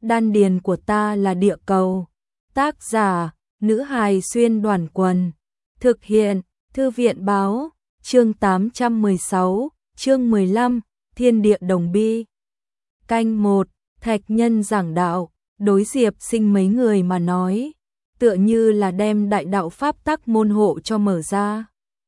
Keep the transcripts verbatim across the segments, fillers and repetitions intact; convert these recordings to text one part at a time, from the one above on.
đan điền của ta là địa cầu. Tác giả, nữ hài xuyên đoàn quần. Thực hiện, thư viện báo, chương tám trăm mười sáu, chương mười lăm, thiên địa đồng bi. Canh một, Thạch Nhân giảng đạo, đối Diệp Sinh mấy người mà nói, tựa như là đem đại đạo pháp tắc môn hộ cho mở ra.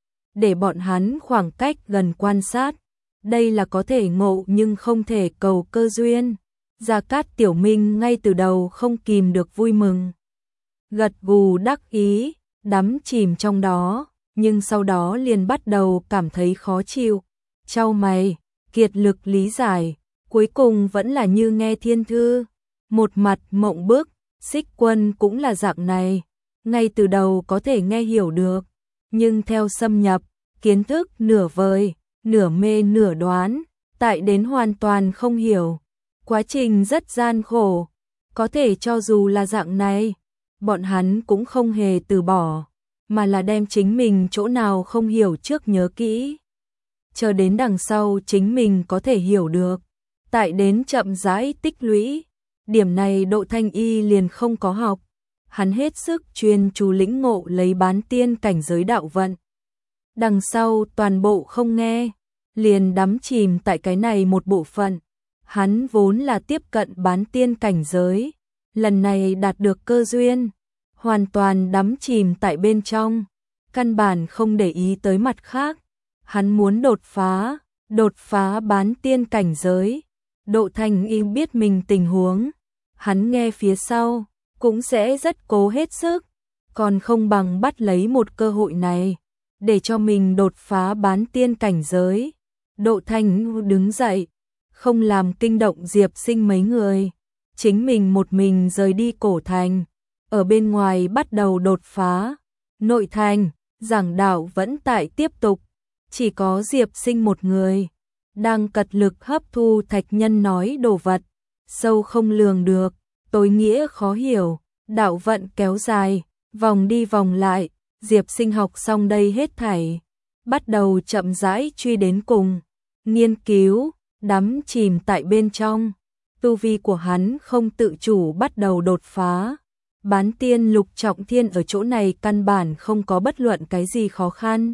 Để bọn hắn khoảng cách gần quan sát, đây là có thể ngộ nhưng không thể cầu cơ duyên. Gia Cát Tiểu Minh ngay từ đầu không kìm được vui mừng. Gật gù đắc ý, đắm chìm trong đó, nhưng sau đó liền bắt đầu cảm thấy khó chịu. Chau mày, kiệt lực lý giải, cuối cùng vẫn là như nghe thiên thư. Một mặt mộng bức, Xích Quân cũng là dạng này, ngay từ đầu có thể nghe hiểu được, nhưng theo xâm nhập, kiến thức nửa vời, nửa mê nửa đoán, tại đến hoàn toàn không hiểu. Quá trình rất gian khổ, có thể cho dù là dạng này, bọn hắn cũng không hề từ bỏ, mà là đem chính mình chỗ nào không hiểu trước nhớ kỹ. Chờ đến đằng sau chính mình có thể hiểu được, tại đến chậm rãi tích lũy. Điểm này Độ Thanh Y liền không có học, hắn hết sức chuyên chú lĩnh ngộ lấy bán tiên cảnh giới đạo vận. Đằng sau toàn bộ không nghe, liền đắm chìm tại cái này một bộ phận. Hắn vốn là tiếp cận bán tiên cảnh giới, lần này đạt được cơ duyên, hoàn toàn đắm chìm tại bên trong, căn bản không để ý tới mặt khác. Hắn muốn đột phá, đột phá bán tiên cảnh giới. Độ Thanh Y biết mình tình huống, hắn nghe phía sau, cũng sẽ rất cố hết sức, còn không bằng bắt lấy một cơ hội này, để cho mình đột phá bán tiên cảnh giới. Độ Thanh Y đứng dậy, không làm kinh động Diệp Sinh mấy người, chính mình một mình rời đi cổ thành, ở bên ngoài bắt đầu đột phá. Nội thành, giảng đạo vẫn tại tiếp tục, chỉ có Diệp Sinh một người, đang cật lực hấp thu Thạch Nhân nói đồ vật, sâu không lường được, tối nghĩa khó hiểu, đạo vận kéo dài, vòng đi vòng lại. Diệp Sinh học xong đây hết thảy, bắt đầu chậm rãi truy đến cùng, nghiên cứu, đắm chìm tại bên trong. Tu vi của hắn không tự chủ bắt đầu đột phá. Bán tiên lục trọng thiên ở chỗ này căn bản không có bất luận cái gì khó khăn,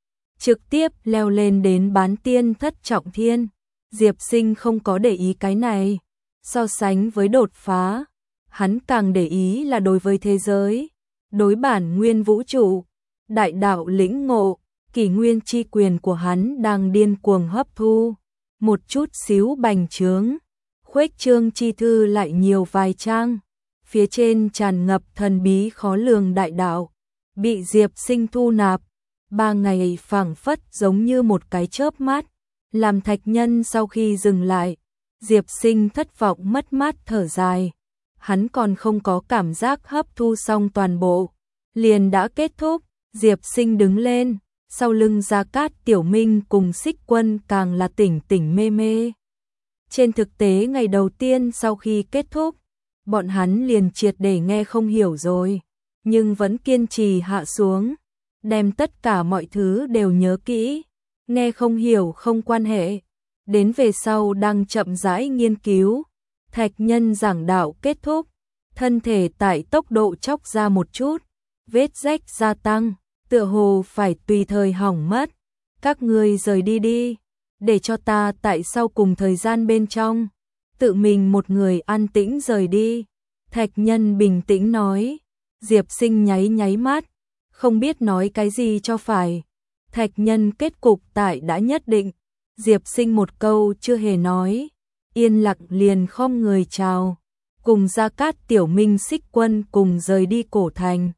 trực tiếp leo lên đến bán tiên thất trọng thiên. Diệp Sinh không có để ý cái này, so sánh với đột phá, hắn càng để ý là đối với thế giới, đối bản nguyên vũ trụ, đại đạo lĩnh ngộ. Kỷ nguyên chi quyền của hắn đang điên cuồng hấp thu, một chút xíu bành trướng, khuếch trương chi thư lại nhiều vài trang, phía trên tràn ngập thần bí khó lường đại đạo, bị Diệp Sinh thu nạp. Ba ngày phảng phất giống như một cái chớp mắt, làm Thạch Nhân sau khi dừng lại, Diệp Sinh thất vọng mất mát thở dài. Hắn còn không có cảm giác hấp thu xong toàn bộ, liền đã kết thúc. Diệp Sinh đứng lên, sau lưng Gia Cát Tiểu Minh cùng Xích Quân càng là tỉnh tỉnh mê mê. Trên thực tế ngày đầu tiên sau khi kết thúc, bọn hắn liền triệt để nghe không hiểu rồi, nhưng vẫn kiên trì hạ xuống, đem tất cả mọi thứ đều nhớ kỹ. Nghe không hiểu không quan hệ, đến về sau đang chậm rãi nghiên cứu. Thạch Nhân giảng đạo kết thúc, thân thể tại tốc độ chóc ra một chút, vết rách gia tăng, tựa hồ phải tùy thời hỏng mất. Các ngươi rời đi đi, để cho ta tại sau cùng thời gian bên trong, tự mình một người an tĩnh rời đi. Thạch Nhân bình tĩnh nói. Diệp Sinh nháy nháy mắt, không biết nói cái gì cho phải. Thạch Nhân kết cục tại đã nhất định, Diệp Sinh một câu chưa hề nói, yên lặng liền khom người chào, cùng Gia Cát Tiểu Minh Xích Quân cùng rời đi cổ thành.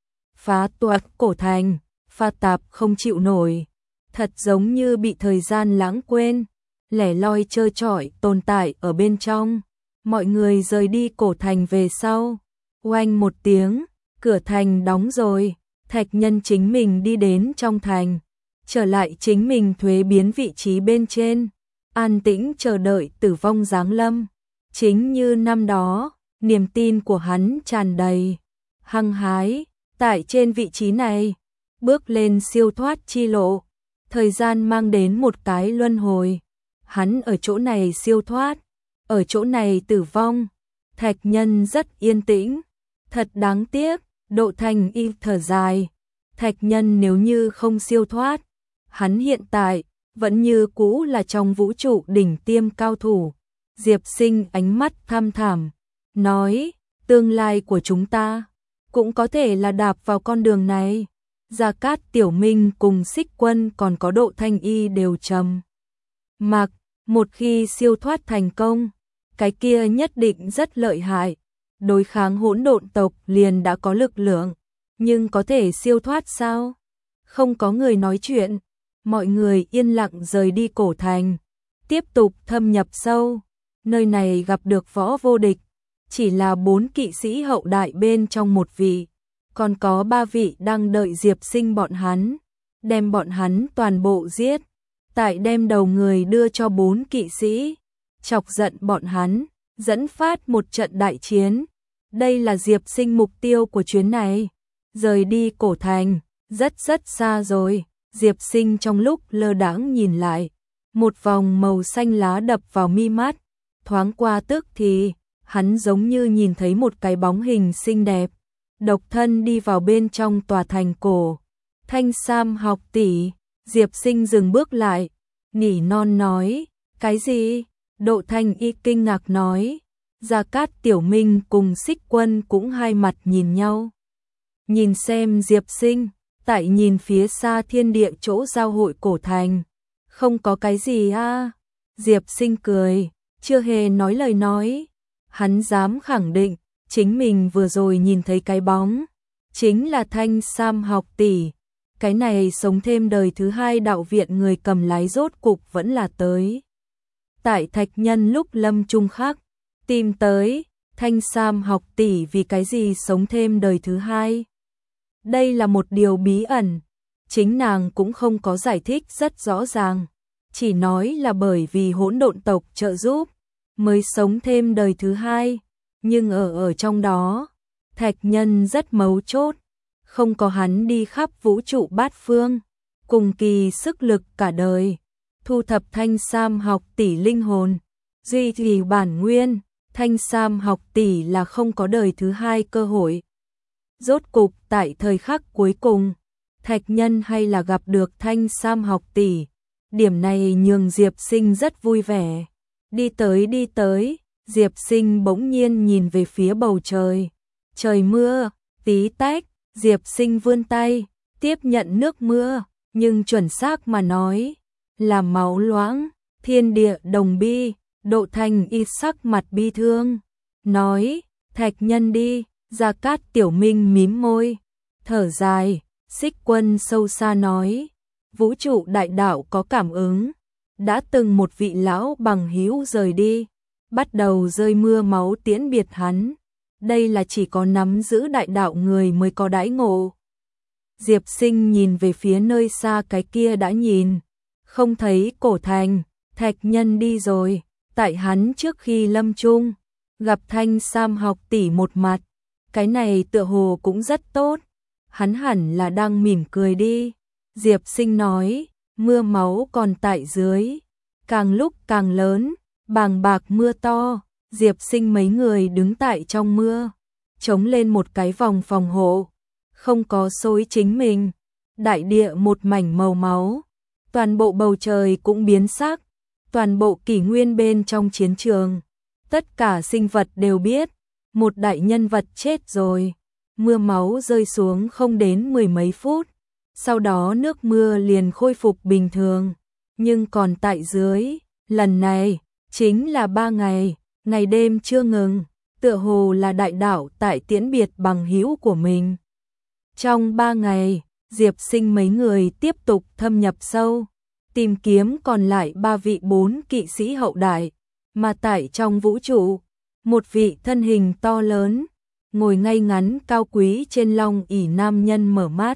Phá toạc cổ thành, pha tạp không chịu nổi, thật giống như bị thời gian lãng quên, lẻ loi trơ trọi tồn tại ở bên trong. Mọi người rời đi cổ thành về sau, oanh một tiếng, cửa thành đóng rồi. Thạch Nhân chính mình đi đến trong thành, trở lại chính mình thuế biến vị trí bên trên, an tĩnh chờ đợi tử vong giáng lâm. Chính như năm đó, niềm tin của hắn tràn đầy, hăng hái, tại trên vị trí này, bước lên siêu thoát chi lộ. Thời gian mang đến một cái luân hồi, hắn ở chỗ này siêu thoát, ở chỗ này tử vong, Thạch Nhân rất yên tĩnh. Thật đáng tiếc, Độ Thanh Y thở dài. Thạch Nhân nếu như không siêu thoát, hắn hiện tại vẫn như cũ là trong vũ trụ đỉnh tiêm cao thủ. Diệp Sinh ánh mắt tham thẳm, nói, tương lai của chúng ta cũng có thể là đạp vào con đường này. Gia Cát Tiểu Minh cùng Xích Quân còn có Độ Thanh Y đều trầm mặc, một khi siêu thoát thành công, cái kia nhất định rất lợi hại. Đối kháng hỗn độn tộc liền đã có lực lượng, nhưng có thể siêu thoát sao? Không có người nói chuyện, mọi người yên lặng rời đi cổ thành, tiếp tục thâm nhập sâu. Nơi này gặp được Võ Vô Địch, chỉ là bốn kỵ sĩ hậu đại bên trong một vị, còn có ba vị đang đợi Diệp Sinh bọn hắn, đem bọn hắn toàn bộ giết, tại đem đầu người đưa cho bốn kỵ sĩ, chọc giận bọn hắn, dẫn phát một trận đại chiến. Đây là Diệp Sinh mục tiêu của chuyến này. Rời đi cổ thành, rất rất xa rồi. Diệp Sinh trong lúc lơ đãng nhìn lại, một vòng màu xanh lá đập vào mi mắt, thoáng qua tức thì, hắn giống như nhìn thấy một cái bóng hình xinh đẹp, độc thân đi vào bên trong tòa thành cổ. Thanh Sam học tỷ. Diệp Sinh dừng bước lại, nỉ non nói, cái gì? Độ Thanh Y kinh ngạc nói. Gia Cát Tiểu Minh cùng Xích Quân cũng hai mặt nhìn nhau. Nhìn xem Diệp Sinh, tại nhìn phía xa thiên địa chỗ giao hội cổ thành. Không có cái gì a à? Diệp Sinh cười, chưa hề nói lời nói. Hắn dám khẳng định, chính mình vừa rồi nhìn thấy cái bóng, chính là Thanh Sam học tỷ. Cái này sống thêm đời thứ hai đạo viện người cầm lái rốt cục vẫn là tới. Tại Thạch Nhân lúc lâm trung khắc, tìm tới, Thanh Sam học tỷ vì cái gì sống thêm đời thứ hai. Đây là một điều bí ẩn, chính nàng cũng không có giải thích rất rõ ràng, chỉ nói là bởi vì hỗn độn tộc trợ giúp, mới sống thêm đời thứ hai, nhưng ở ở trong đó, Thạch Nhân rất mấu chốt, không có hắn đi khắp vũ trụ bát phương, cùng kỳ sức lực cả đời, thu thập Thanh Sam học tỷ linh hồn, duy trì bản nguyên, Thanh Sam học tỷ là không có đời thứ hai cơ hội. Rốt cục tại thời khắc cuối cùng, Thạch Nhân hay là gặp được Thanh Sam học tỷ, điểm này nhường Diệp Sinh rất vui vẻ. Đi tới đi tới, Diệp Sinh bỗng nhiên nhìn về phía bầu trời, trời mưa, tí tách, Diệp Sinh vươn tay, tiếp nhận nước mưa, nhưng chuẩn xác mà nói, là máu loãng, thiên địa đồng bi. Độ Thanh Y sắc mặt bi thương, nói, Thạch Nhân đi. Gia Cát Tiểu Minh mím môi, thở dài. Xích Quân sâu xa nói, vũ trụ đại đạo có cảm ứng, đã từng một vị lão bằng hữu rời đi, bắt đầu rơi mưa máu tiễn biệt hắn, đây là chỉ có nắm giữ đại đạo người mới có đãi ngộ. Diệp Sinh nhìn về phía nơi xa, cái kia đã nhìn không thấy cổ thành. Thạch Nhân đi rồi, tại hắn trước khi lâm chung, gặp Thanh Sam học tỷ một mặt, cái này tựa hồ cũng rất tốt, hắn hẳn là đang mỉm cười đi. Diệp Sinh nói, mưa máu còn tại dưới, càng lúc càng lớn, bàng bạc mưa to. Diệp Sinh mấy người đứng tại trong mưa, chống lên một cái vòng phòng hộ, không có xối chính mình. Đại địa một mảnh màu máu, toàn bộ bầu trời cũng biến sắc, toàn bộ kỷ nguyên bên trong chiến trường, tất cả sinh vật đều biết, một đại nhân vật chết rồi. Mưa máu rơi xuống không đến mười mấy phút, sau đó nước mưa liền khôi phục bình thường, nhưng còn tại dưới, lần này chính là ba ngày, ngày đêm chưa ngừng, tựa hồ là đại đạo tại tiễn biệt bằng hữu của mình. Trong ba ngày, Diệp Sinh mấy người tiếp tục thâm nhập sâu, tìm kiếm còn lại ba vị bốn kỵ sĩ hậu đại, mà tại trong vũ trụ, một vị thân hình to lớn, ngồi ngay ngắn cao quý trên long ỷ nam nhân mở mắt.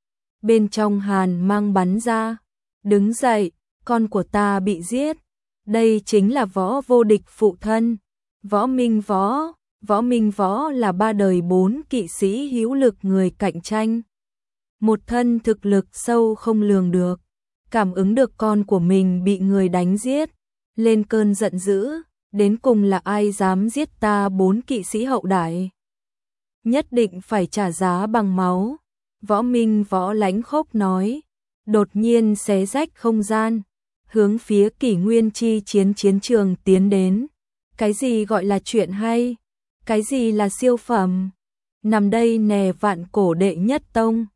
Bên trong hàn mang bắn ra, đứng dậy, con của ta bị giết. Đây chính là Võ Vô Địch phụ thân, Võ Minh Võ. Võ Minh Võ là ba đời bốn kỵ sĩ hữu lực người cạnh tranh. Một thân thực lực sâu không lường được, cảm ứng được con của mình bị người đánh giết, lên cơn giận dữ, Đến cùng là ai dám giết ta bốn kỵ sĩ hậu đại? Nhất định phải trả giá bằng máu. Võ Minh Võ Lãnh Khốc nói, đột nhiên xé rách không gian, hướng phía Kỷ Nguyên chi chiến chiến trường tiến đến. Cái gì gọi là chuyện hay? Cái gì là siêu phẩm? Nằm đây nè, vạn cổ đệ nhất tông,